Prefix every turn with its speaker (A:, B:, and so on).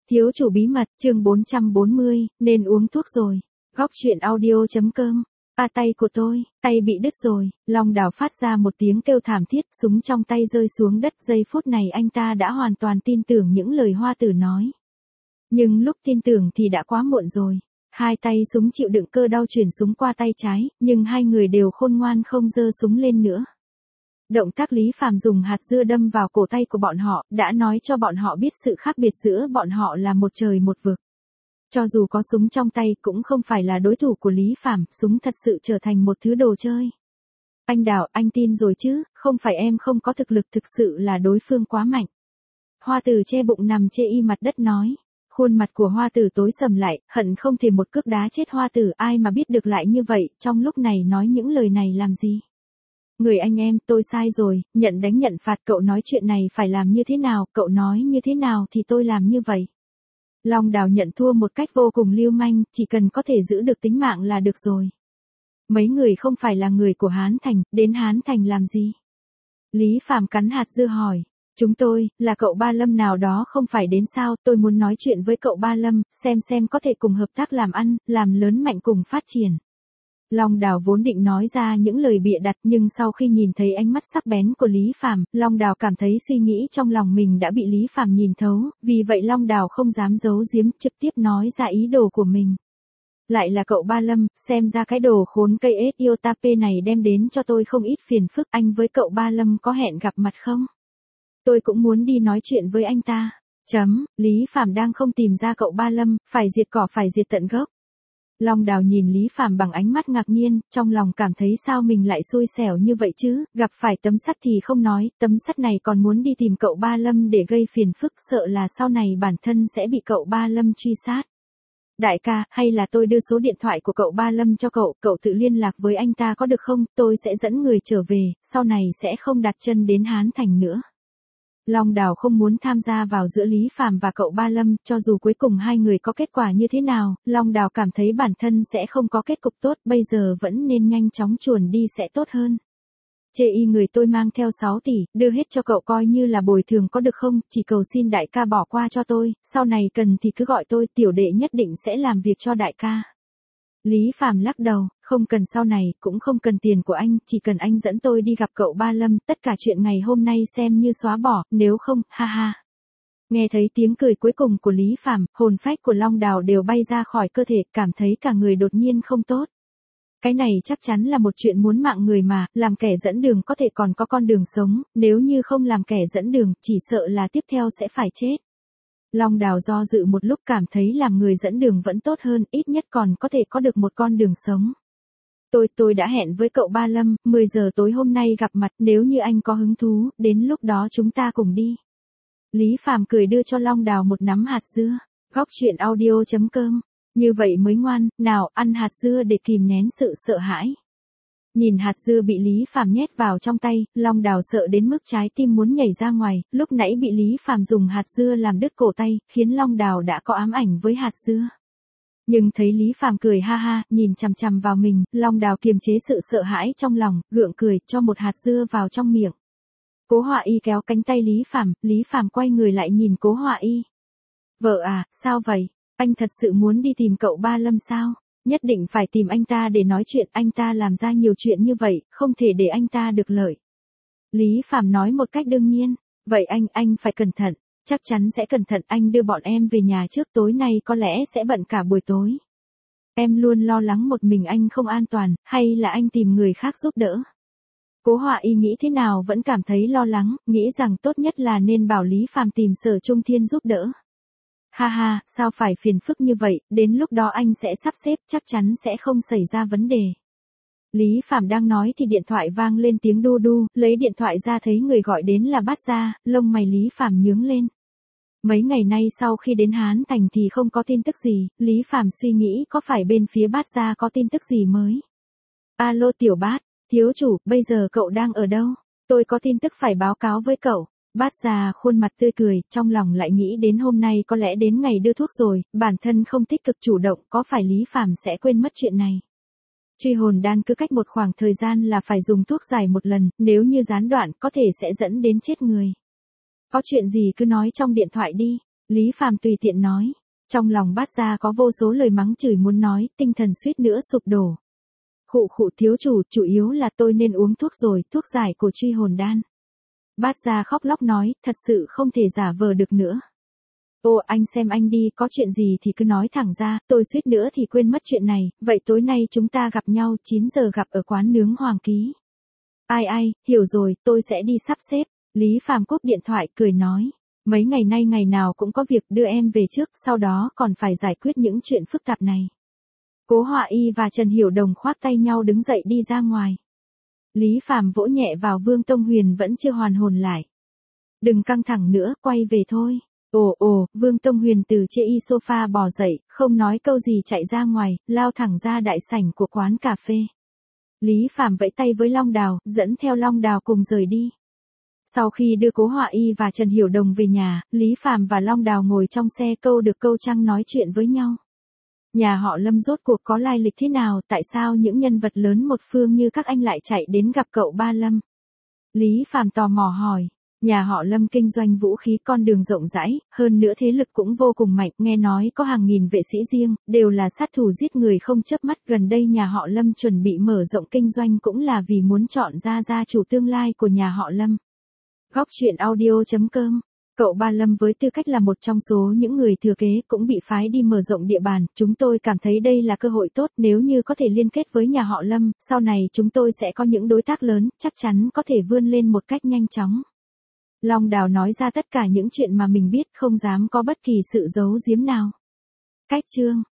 A: Thiếu chủ bí mật, chương 440, nên uống thuốc rồi. Góc truyện audio.com. Tay của tôi, tay bị đứt rồi. Long Đào phát ra một tiếng kêu thảm thiết, súng trong tay rơi xuống đất. Giây phút này anh ta đã hoàn toàn tin tưởng những lời Hoa Tử nói. Nhưng lúc tin tưởng thì đã quá muộn rồi. Hai tay súng chịu đựng cơ đau chuyển súng qua tay trái, nhưng hai người đều khôn ngoan không giơ súng lên nữa. Động tác Lý Phàm dùng hạt dưa đâm vào cổ tay của bọn họ, đã nói cho bọn họ biết sự khác biệt giữa bọn họ là một trời một vực. Cho dù có súng trong tay cũng không phải là đối thủ của Lý Phàm, súng thật sự trở thành một thứ đồ chơi. Anh Đào, anh tin rồi chứ, không phải em không có thực lực, thực sự là đối phương quá mạnh. Hoa Tử che bụng nằm chê y mặt đất nói. Khuôn mặt của Hoa Tử tối sầm lại, hận không thể một cước đá chết Hoa Tử, ai mà biết được lại như vậy, trong lúc này nói những lời này làm gì. Người anh em, tôi sai rồi, nhận đánh nhận phạt, cậu nói chuyện này phải làm như thế nào, cậu nói như thế nào thì tôi làm như vậy. Long Đào nhận thua một cách vô cùng lưu manh, chỉ cần có thể giữ được tính mạng là được rồi. Mấy người không phải là người của Hán Thành, đến Hán Thành làm gì? Lý Phàm cắn hạt dưa hỏi. Chúng tôi, là cậu Ba Lâm nào đó không phải đến sao, tôi muốn nói chuyện với cậu Ba Lâm, xem có thể cùng hợp tác làm ăn, làm lớn mạnh cùng phát triển. Long Đào vốn định nói ra những lời bịa đặt, nhưng sau khi nhìn thấy ánh mắt sắc bén của Lý Phàm, Long Đào cảm thấy suy nghĩ trong lòng mình đã bị Lý Phàm nhìn thấu, vì vậy Long Đào không dám giấu giếm, trực tiếp nói ra ý đồ của mình. Lại là cậu Ba Lâm, xem ra cái đồ khốn cây Ethiopia này đem đến cho tôi không ít phiền phức, anh với cậu Ba Lâm có hẹn gặp mặt không? Tôi cũng muốn đi nói chuyện với anh ta. Lý Phàm đang không tìm ra cậu Ba Lâm, phải diệt cỏ phải diệt tận gốc. Long Đào nhìn Lý Phàm bằng ánh mắt ngạc nhiên, trong lòng cảm thấy sao mình lại xui xẻo như vậy chứ, gặp phải tấm sắt thì không nói, tấm sắt này còn muốn đi tìm cậu Ba Lâm để gây phiền phức, sợ là sau này bản thân sẽ bị cậu Ba Lâm truy sát. Đại ca, hay là tôi đưa số điện thoại của cậu Ba Lâm cho cậu, cậu tự liên lạc với anh ta có được không, tôi sẽ dẫn người trở về, sau này sẽ không đặt chân đến Hán Thành nữa. Long Đào không muốn tham gia vào giữa Lý Phàm và cậu Ba Lâm, cho dù cuối cùng hai người có kết quả như thế nào, Long Đào cảm thấy bản thân sẽ không có kết cục tốt, bây giờ vẫn nên nhanh chóng chuồn đi sẽ tốt hơn. Chê y người tôi mang theo 6 tỷ, đưa hết cho cậu coi như là bồi thường có được không, chỉ cầu xin đại ca bỏ qua cho tôi, sau này cần thì cứ gọi tôi, tiểu đệ nhất định sẽ làm việc cho đại ca. Lý Phàm lắc đầu, không cần sau này, cũng không cần tiền của anh, chỉ cần anh dẫn tôi đi gặp cậu Ba Lâm, tất cả chuyện ngày hôm nay xem như xóa bỏ, nếu không, ha ha. Nghe thấy tiếng cười cuối cùng của Lý Phàm, hồn phách của Long Đào đều bay ra khỏi cơ thể, cảm thấy cả người đột nhiên không tốt. Cái này chắc chắn là một chuyện muốn mạng người mà, làm kẻ dẫn đường có thể còn có con đường sống, nếu như không làm kẻ dẫn đường, chỉ sợ là tiếp theo sẽ phải chết. Long Đào do dự một lúc cảm thấy làm người dẫn đường vẫn tốt hơn, ít nhất còn có thể có được một con đường sống. Tôi đã hẹn với cậu Ba Lâm, 10 giờ tối hôm nay gặp mặt, nếu như anh có hứng thú, đến lúc đó chúng ta cùng đi. Lý Phàm cười đưa cho Long Đào một nắm hạt dưa. Góc truyện audio.com. Như vậy mới ngoan, nào, ăn hạt dưa để kìm nén sự sợ hãi. Nhìn hạt dưa bị Lý Phàm nhét vào trong tay, Long Đào sợ đến mức trái tim muốn nhảy ra ngoài, lúc nãy bị Lý Phàm dùng hạt dưa làm đứt cổ tay, khiến Long Đào đã có ám ảnh với hạt dưa. Nhưng thấy Lý Phàm cười ha ha, nhìn chằm chằm vào mình, Long Đào kiềm chế sự sợ hãi trong lòng, gượng cười, cho một hạt dưa vào trong miệng. Cố Họa Y kéo cánh tay Lý Phàm quay người lại nhìn Cố Họa Y. Vợ à, sao vậy? Anh thật sự muốn đi tìm cậu Ba Lâm sao? Nhất định phải tìm anh ta để nói chuyện, anh ta làm ra nhiều chuyện như vậy, không thể để anh ta được lợi. Lý Phàm nói một cách đương nhiên, vậy anh phải cẩn thận, chắc chắn sẽ cẩn thận, anh đưa bọn em về nhà trước, tối nay có lẽ sẽ bận cả buổi tối. Em luôn lo lắng một mình anh không an toàn, hay là anh tìm người khác giúp đỡ. Cố Họa Y nghĩ thế nào vẫn cảm thấy lo lắng, nghĩ rằng tốt nhất là nên bảo Lý Phàm tìm Sở Trung Thiên giúp đỡ. Ha ha, sao phải phiền phức như vậy, đến lúc đó anh sẽ sắp xếp, chắc chắn sẽ không xảy ra vấn đề. Lý Phàm đang nói thì điện thoại vang lên tiếng đu đu, lấy điện thoại ra thấy người gọi đến là Bát Gia, lông mày Lý Phàm nhướng lên. Mấy ngày nay sau khi đến Hán Thành thì không có tin tức gì, Lý Phàm suy nghĩ có phải bên phía Bát Gia có tin tức gì mới. Alo Tiểu Bát, thiếu chủ, bây giờ cậu đang ở đâu? Tôi có tin tức phải báo cáo với cậu. Bát Gia khuôn mặt tươi cười, trong lòng lại nghĩ đến hôm nay có lẽ đến ngày đưa thuốc rồi, bản thân không tích cực chủ động, có phải Lý Phàm sẽ quên mất chuyện này. Truy hồn đan cứ cách một khoảng thời gian là phải dùng thuốc giải một lần, nếu như gián đoạn có thể sẽ dẫn đến chết người. Có chuyện gì cứ nói trong điện thoại đi. Lý Phàm tùy tiện nói. Trong lòng Bát Gia có vô số lời mắng chửi muốn nói, tinh thần suýt nữa sụp đổ. Khụ khụ thiếu chủ yếu là tôi nên uống thuốc rồi, thuốc giải của truy hồn đan. Bát Gia khóc lóc nói, thật sự không thể giả vờ được nữa. Ô anh xem anh đi, có chuyện gì thì cứ nói thẳng ra, tôi suýt nữa thì quên mất chuyện này, vậy tối nay chúng ta gặp nhau 9 giờ gặp ở quán nướng Hoàng Ký. Ai, hiểu rồi, tôi sẽ đi sắp xếp. Lý Phàm cúp điện thoại cười nói, mấy ngày nay ngày nào cũng có việc đưa em về trước, sau đó còn phải giải quyết những chuyện phức tạp này. Cố Họa Y và Trần Hiểu Đồng khoác tay nhau đứng dậy đi ra ngoài. Lý Phàm vỗ nhẹ vào Vương Tông Huyền vẫn chưa hoàn hồn lại. Đừng căng thẳng nữa, quay về thôi. Vương Tông Huyền từ trên sofa bò dậy, không nói câu gì chạy ra ngoài, lao thẳng ra đại sảnh của quán cà phê. Lý Phàm vẫy tay với Long Đào, dẫn theo Long Đào cùng rời đi. Sau khi đưa Cố Họa Y và Trần Hiểu Đồng về nhà, Lý Phàm và Long Đào ngồi trong xe câu được câu trăng nói chuyện với nhau. Nhà họ Lâm rốt cuộc có lai lịch thế nào, tại sao những nhân vật lớn một phương như các anh lại chạy đến gặp cậu ba Lâm? Lý Phàm tò mò hỏi. Nhà họ Lâm kinh doanh vũ khí con đường rộng rãi, hơn nữa thế lực cũng vô cùng mạnh, nghe nói có hàng nghìn vệ sĩ riêng, đều là sát thủ giết người không chớp mắt. Gần đây nhà họ Lâm chuẩn bị mở rộng kinh doanh cũng là vì muốn chọn ra gia chủ tương lai của nhà họ Lâm. Góc truyện audio.com. Cậu ba Lâm với tư cách là một trong số những người thừa kế cũng bị phái đi mở rộng địa bàn, chúng tôi cảm thấy đây là cơ hội tốt, nếu như có thể liên kết với nhà họ Lâm, sau này chúng tôi sẽ có những đối tác lớn, chắc chắn có thể vươn lên một cách nhanh chóng. Long Đào nói ra tất cả những chuyện mà mình biết, không dám có bất kỳ sự giấu giếm nào. Cách chương